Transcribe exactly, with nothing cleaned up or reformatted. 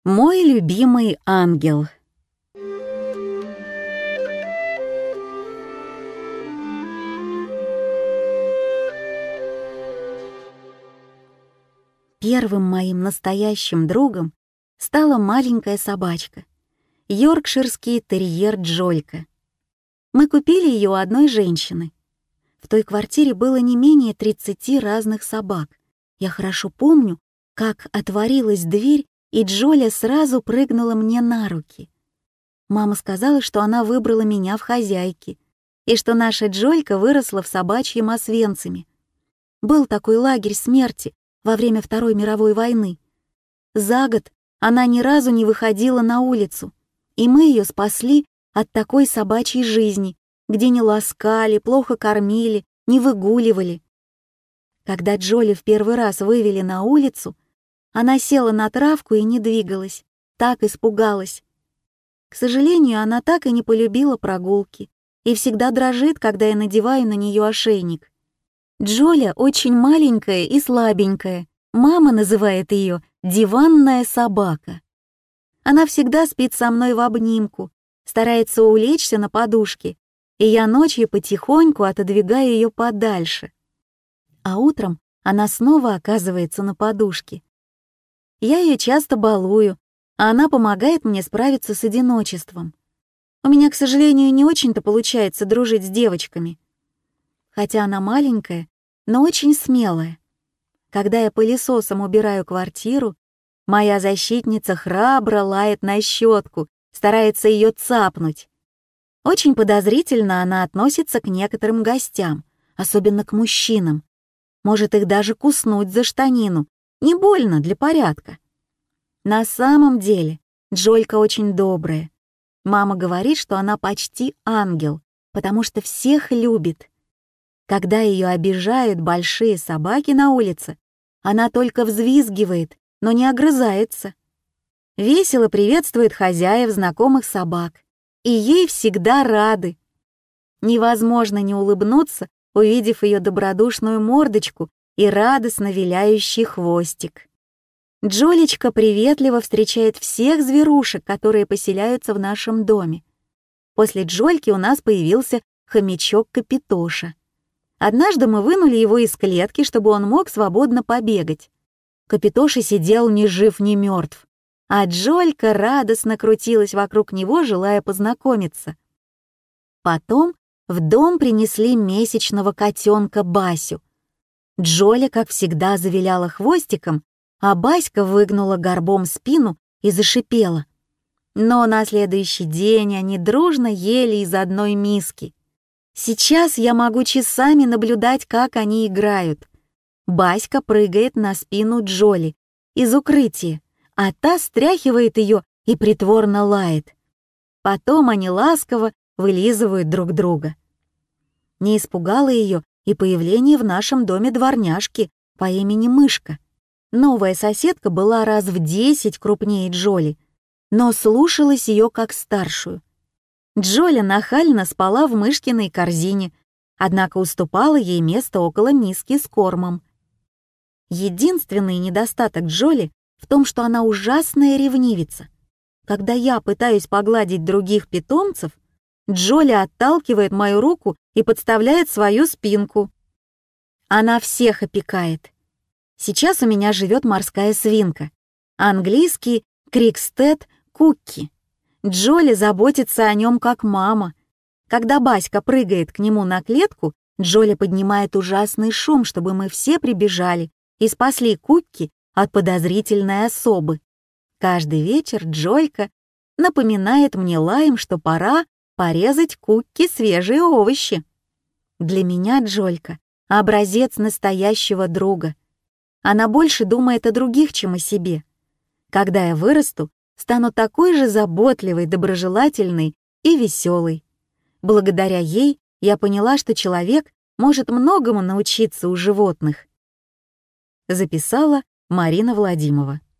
Мой любимый ангел. Первым моим настоящим другом стала маленькая собачка, йоркширский терьер Джолька. Мы купили ее у одной женщины. В той квартире было не менее тридцати разных собак. Я хорошо помню, как отворилась дверь, и Джоля сразу прыгнула мне на руки. Мама сказала, что она выбрала меня в хозяйки, и что наша Джолька выросла в собачьем Освенциме. Был такой лагерь смерти во время Второй мировой войны. За год она ни разу не выходила на улицу, и мы ее спасли от такой собачьей жизни, где не ласкали, плохо кормили, не выгуливали. Когда Джоли в первый раз вывели на улицу, она села на травку и не двигалась, так испугалась. К сожалению, она так и не полюбила прогулки и всегда дрожит, когда я надеваю на нее ошейник. Джоля очень маленькая и слабенькая, мама называет ее «диванная собака». Она всегда спит со мной в обнимку, старается улечься на подушке, и я ночью потихоньку отодвигаю ее подальше. А утром она снова оказывается на подушке. Я ее часто балую, а она помогает мне справиться с одиночеством. У меня, к сожалению, не очень-то получается дружить с девочками. Хотя она маленькая, но очень смелая. Когда я пылесосом убираю квартиру, моя защитница храбро лает на щетку, старается ее цапнуть. Очень подозрительно она относится к некоторым гостям, особенно к мужчинам. Может их даже куснуть за штанину, не больно, для порядка. На самом деле Джолька очень добрая. Мама говорит, что она почти ангел, потому что всех любит. Когда ее обижают большие собаки на улице, она только взвизгивает, но не огрызается. Весело приветствует хозяев знакомых собак, и ей всегда рады. Невозможно не улыбнуться, увидев ее добродушную мордочку и радостно виляющий хвостик. Джолечка приветливо встречает всех зверушек, которые поселяются в нашем доме. После Джольки у нас появился хомячок Капитоша. Однажды мы вынули его из клетки, чтобы он мог свободно побегать. Капитоша сидел ни жив, ни мертв, а Джолька радостно крутилась вокруг него, желая познакомиться. Потом в дом принесли месячного котенка Басю. Джоля, как всегда, завиляла хвостиком, а Баська выгнула горбом спину и зашипела. Но на следующий день они дружно ели из одной миски. Сейчас я могу часами наблюдать, как они играют. Баська прыгает на спину Джоли из укрытия, а та стряхивает ее и притворно лает. Потом они ласково вылизывают друг друга. Не испугало ее и появление в нашем доме дворняжки по имени Мышка. Новая соседка была раз в десять крупнее Джоли, но слушалась ее как старшую. Джоля нахально спала в Мышкиной корзине, однако уступала ей место около миски с кормом. Единственный недостаток Джоли в том, что она ужасная ревнивица. Когда я пытаюсь погладить других питомцев, Джоля отталкивает мою руку и подставляет свою спинку. Она всех опекает. Сейчас у меня живет морская свинка, английский Крикстед Кукки. Джоли заботится о нем как мама. Когда Баська прыгает к нему на клетку, Джоли поднимает ужасный шум, чтобы мы все прибежали и спасли Кукки от подозрительной особы. Каждый вечер Джолька напоминает мне лаем, что пора порезать Кукки свежие овощи. Для меня Джолька — образец настоящего друга. Она больше думает о других, чем о себе. Когда я вырасту, стану такой же заботливой, доброжелательной и веселой. Благодаря ей я поняла, что человек может многому научиться у животных. Записала Марина Владимирова.